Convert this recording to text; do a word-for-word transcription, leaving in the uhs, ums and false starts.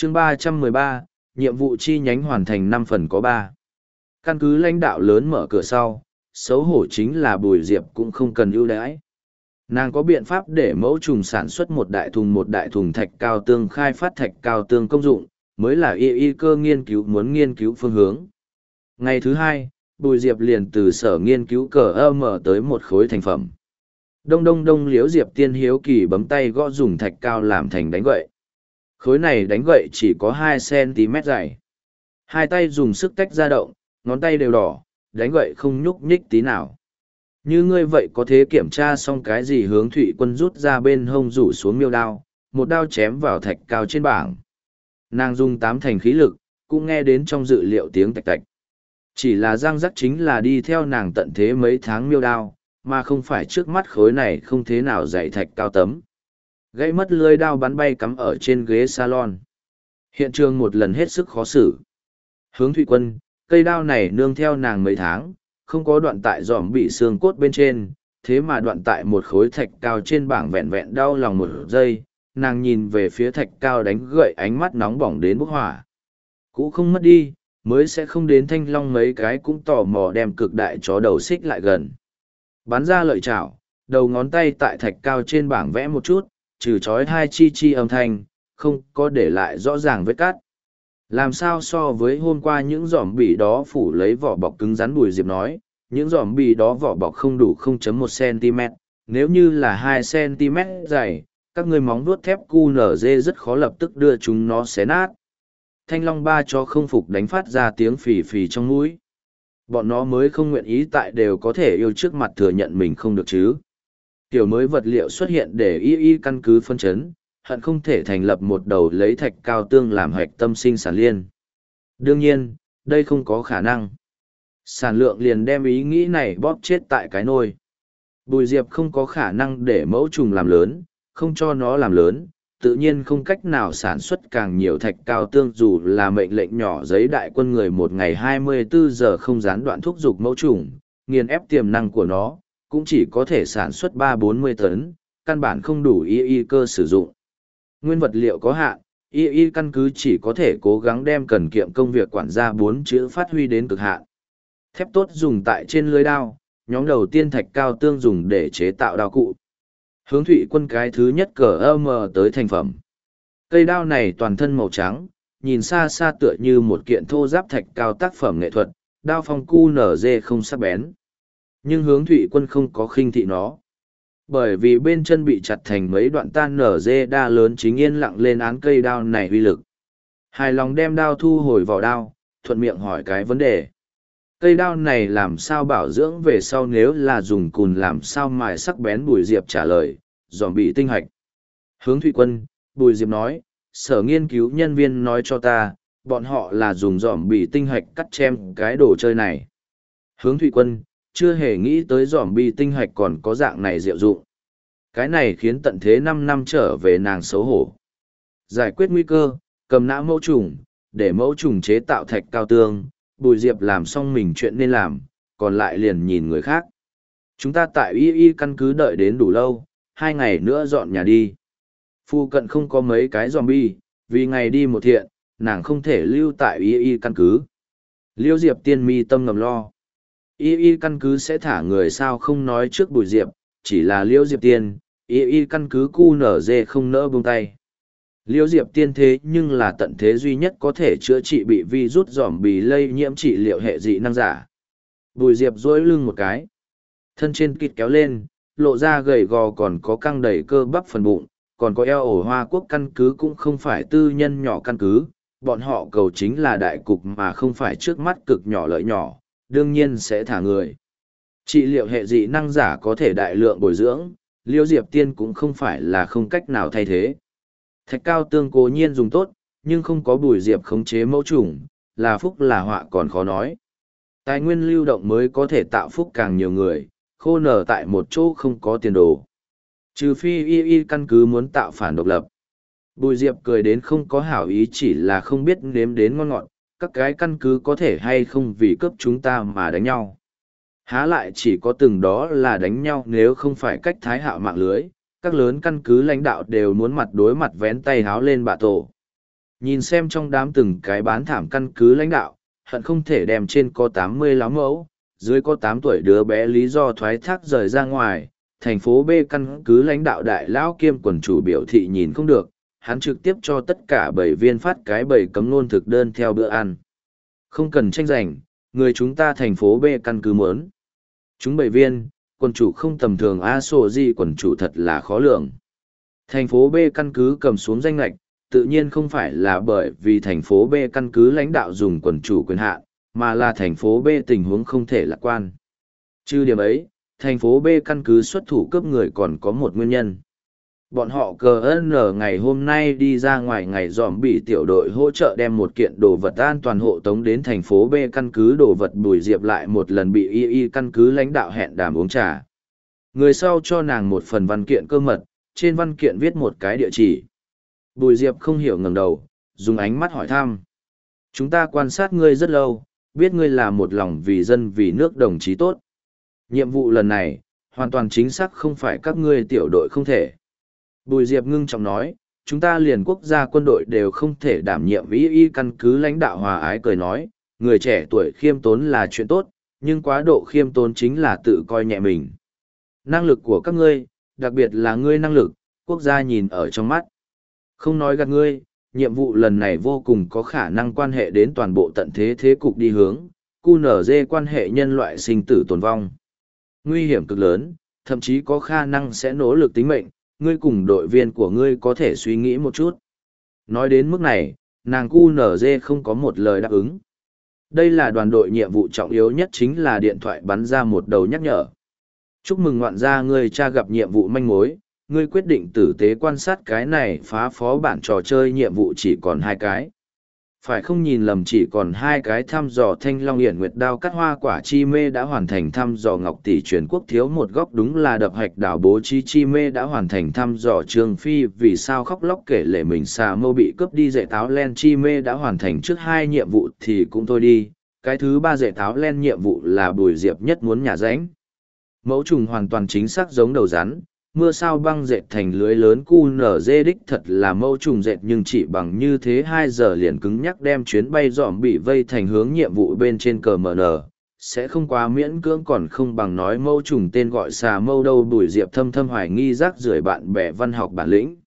chương ba trăm mười ba, nhiệm vụ chi nhánh hoàn thành năm phần có ba. Căn cứ lãnh đạo lớn mở cửa sau, xấu hổ chính là Bùi Diệp cũng không cần ưu đãi. Nàng có biện pháp để mẫu trùng sản xuất một đại thùng một đại thùng thạch cao tương khai phát thạch cao tương công dụng, mới là y y cơ nghiên cứu muốn nghiên cứu phương hướng. Ngày thứ hai, Bùi Diệp liền từ sở nghiên cứu cờ ơ mở tới một khối thành phẩm. Đông đông đông Liễu Diệp Tiên hiếu kỳ bấm tay gõ dùng thạch cao làm thành đánh gậy. Khối này đánh gậy chỉ có hai xăng-ti-mét dày. Hai tay dùng sức tách ra động, ngón tay đều đỏ, đánh gậy không nhúc nhích tí nào. Như ngươi vậy có thể kiểm tra xong cái gì Hướng Thụy Quân rút ra bên hông rủ xuống miêu đao, một đao chém vào thạch cao trên bảng. Nàng dùng tám thành khí lực, cũng nghe đến trong dự liệu tiếng tạch tạch. Chỉ là răng rắc chính là đi theo nàng tận thế mấy tháng miêu đao, mà không phải trước mắt khối này không thế nào dạy thạch cao tấm. Gãy mất lưỡi đao bắn bay cắm ở trên ghế salon. Hiện trường một lần hết sức khó xử. Hướng Thụy Quân, cây đao này nương theo nàng mấy tháng, không có đoạn tại dòm bị xương cốt bên trên, thế mà đoạn tại một khối thạch cao trên bảng vẹn vẹn đau lòng một giây, nàng nhìn về phía thạch cao đánh gậy ánh mắt nóng bỏng đến bốc hỏa. Cũ không mất đi, mới sẽ không đến thanh long mấy cái cũng tò mò đem cực đại chó đầu xích lại gần. Bắn ra lợi chảo, đầu ngón tay tại thạch cao trên bảng vẽ một chút, trừ chói hai chi chi âm thanh, không có để lại rõ ràng vết cắt. Làm sao so với hôm qua những giỏm bì đó phủ lấy vỏ bọc cứng rắn, Bùi Diệp nói, những giỏm bì đó vỏ bọc không đủ không phẩy một xăng-ti-mét, nếu như là hai xăng-ti-mét dày, các ngươi móng vuốt thép cu nở dê rất khó lập tức đưa chúng nó xé nát. Thanh long ba cho không phục đánh phát ra tiếng phì phì trong mũi. Bọn nó mới không nguyện ý tại đều có thể yêu trước mặt thừa nhận mình không được chứ. Kiểu mới vật liệu xuất hiện để y y căn cứ phân chấn, hận không thể thành lập một đầu lấy thạch cao tương làm hạch tâm sinh sản liên. Đương nhiên, đây không có khả năng. Sản lượng liền đem ý nghĩ này bóp chết tại cái nôi. Bùi Diệp không có khả năng để mẫu trùng làm lớn, không cho nó làm lớn, tự nhiên không cách nào sản xuất càng nhiều thạch cao tương dù là mệnh lệnh nhỏ giấy đại quân người một ngày hai mươi bốn giờ không gián đoạn thúc giục mẫu trùng, nghiền ép tiềm năng của nó, cũng chỉ có thể sản xuất ba bốn mươi tấn, căn bản không đủ y y cơ sử dụng. Nguyên vật liệu có hạn, y y căn cứ chỉ có thể cố gắng đem cần kiệm công việc quản gia bốn chữ phát huy đến cực hạn. Thép tốt dùng tại trên lưới đao, nhóm đầu tiên thạch cao tương dùng để chế tạo đao cụ. Hướng Thụy Quân cái thứ nhất cờ âm tới thành phẩm. Cây đao này toàn thân màu trắng, nhìn xa xa tựa như một kiện thô giáp thạch cao tác phẩm nghệ thuật, đao phong cu nở dê không sắc bén. Nhưng Hướng Thụy Quân không có khinh thị nó. Bởi vì bên chân bị chặt thành mấy đoạn tan nở dê đa lớn chính yên lặng lên án cây đao này uy lực. Hài lòng đem đao thu hồi vào đao, thuận miệng hỏi cái vấn đề. Cây đao này làm sao bảo dưỡng về sau nếu là dùng cùn làm sao mài sắc bén? Bùi Diệp trả lời, dòm bị tinh hạch. Hướng Thụy Quân, Bùi Diệp nói, sở nghiên cứu nhân viên nói cho ta, bọn họ là dùng dòm bị tinh hạch cắt chém cái đồ chơi này. Hướng Thụy Quân, chưa hề nghĩ tới dòm bi tinh hạch còn có dạng này diệu dụng. Cái này khiến tận thế năm năm trở về nàng xấu hổ. Giải quyết nguy cơ, cầm nã mẫu trùng, để mẫu trùng chế tạo thạch cao tương, Bùi Diệp làm xong mình chuyện nên làm, còn lại liền nhìn người khác. Chúng ta tại y y căn cứ đợi đến đủ lâu, hai ngày nữa dọn nhà đi. Phu cận không có mấy cái zombie, vì ngày đi một thiện, nàng không thể lưu tại y y căn cứ. Liêu Diệp Tiên mi tâm ngầm lo. Y y căn cứ sẽ thả người sao không nói trước Bùi Diệp, chỉ là Liêu Diệp Tiên, y y căn cứ cu nở dê không nỡ buông tay. Liêu Diệp Tiên thế nhưng là tận thế duy nhất có thể chữa trị bị virus giòm bì lây nhiễm trị liệu hệ dị năng giả. Bùi Diệp duỗi lưng một cái. Thân trên kịt kéo lên, lộ ra gầy gò còn có căng đầy cơ bắp phần bụng, còn có eo ổ Hoa Quốc căn cứ cũng không phải tư nhân nhỏ căn cứ, bọn họ cầu chính là đại cục mà không phải trước mắt cực nhỏ lợi nhỏ, đương nhiên sẽ thả người. Trị liệu hệ dị năng giả có thể đại lượng bồi dưỡng, Liêu Diệp Tiên cũng không phải là không cách nào thay thế. Thạch cao tương cố nhiên dùng tốt, nhưng không có Bùi Diệp khống chế mẫu trùng, là phúc là họa còn khó nói. Tài nguyên lưu động mới có thể tạo phúc càng nhiều người, khô nở tại một chỗ không có tiền đồ. Trừ phi y y căn cứ muốn tạo phản độc lập. Bùi Diệp cười đến không có hảo ý, chỉ là không biết nếm đến ngon ngọt, các cái căn cứ có thể hay không vì cướp chúng ta mà đánh nhau. Há lại chỉ có từng đó là đánh nhau, nếu không phải cách thái hạo mạng lưới, các lớn căn cứ lãnh đạo đều muốn mặt đối mặt vén tay háo lên bạ tổ. Nhìn xem trong đám từng cái bán thảm căn cứ lãnh đạo, hận không thể đem trên có tám mươi láo mẫu, dưới có tám tuổi đứa bé lý do thoái thác rời ra ngoài. Thành phố B căn cứ lãnh đạo đại lão kiêm quần chủ biểu thị nhìn không được, hắn trực tiếp cho tất cả bảy viên phát cái bảy cấm nôn thực đơn theo bữa ăn. Không cần tranh giành, người chúng ta thành phố B căn cứ muốn. Chúng bảy viên, quần chủ không tầm thường a sổ gì quần chủ thật là khó lường. Thành phố B căn cứ cầm xuống danh lệch, tự nhiên không phải là bởi vì thành phố B căn cứ lãnh đạo dùng quần chủ quyền hạn, mà là thành phố B tình huống không thể lạc quan. Trừ điểm ấy, thành phố B căn cứ xuất thủ cướp người còn có một nguyên nhân. Bọn họ cờ ơn ngày hôm nay đi ra ngoài ngày dòm bị tiểu đội hỗ trợ đem một kiện đồ vật an toàn hộ tống đến thành phố B căn cứ đồ vật Bùi Diệp lại một lần bị y y căn cứ lãnh đạo hẹn đàm uống trà. Người sau cho nàng một phần văn kiện cơ mật, trên văn kiện viết một cái địa chỉ. Bùi Diệp không hiểu ngẩng đầu, dùng ánh mắt hỏi thăm. Chúng ta quan sát ngươi rất lâu, biết ngươi là một lòng vì dân vì nước đồng chí tốt. Nhiệm vụ lần này, hoàn toàn chính xác không phải các ngươi tiểu đội không thể. Bùi Diệp ngưng trọng nói, chúng ta liền quốc gia quân đội đều không thể đảm nhiệm ý y căn cứ lãnh đạo hòa ái cười nói, người trẻ tuổi khiêm tốn là chuyện tốt, nhưng quá độ khiêm tốn chính là tự coi nhẹ mình. Năng lực của các ngươi, đặc biệt là ngươi năng lực, quốc gia nhìn ở trong mắt. Không nói gạt ngươi, nhiệm vụ lần này vô cùng có khả năng quan hệ đến toàn bộ tận thế thế cục đi hướng, quy en rờ quan hệ nhân loại sinh tử tồn vong. Nguy hiểm cực lớn, thậm chí có khả năng sẽ nỗ lực tính mệnh, ngươi cùng đội viên của ngươi có thể suy nghĩ một chút. Nói đến mức này, nàng quy en rờ không có một lời đáp ứng. Đây là đoàn đội nhiệm vụ trọng yếu nhất chính là điện thoại bắn ra một đầu nhắc nhở. Chúc mừng ngoạn gia ngươi tra gặp nhiệm vụ manh mối, ngươi quyết định tử tế quan sát cái này phá phó bản trò chơi nhiệm vụ chỉ còn hai cái. Phải không nhìn lầm chỉ còn hai cái thăm dò thanh long hiển nguyệt đao cắt hoa quả chi mê đã hoàn thành thăm dò ngọc tỷ truyền quốc thiếu một góc đúng là đập hạch đảo bố chi chi mê đã hoàn thành thăm dò trương phi vì sao khóc lóc kể lể mình xà mâu bị cướp đi dạy táo len chi mê đã hoàn thành trước hai nhiệm vụ thì cũng thôi đi. Cái thứ ba dạy táo len nhiệm vụ là Bùi Diệp nhất muốn nhả ránh. Mẫu trùng hoàn toàn chính xác giống đầu rắn. Mưa sao băng dệt thành lưới lớn cu nở dê đích thật là mâu trùng dệt nhưng chỉ bằng như thế hai giờ liền cứng nhắc đem chuyến bay dòm bị vây thành hướng nhiệm vụ bên trên cờ mờ nờ. Sẽ không quá miễn cưỡng còn không bằng nói mâu trùng tên gọi xà mâu đâu. Bùi Diệp thâm thâm hoài nghi rác rưởi bạn bè văn học bản lĩnh.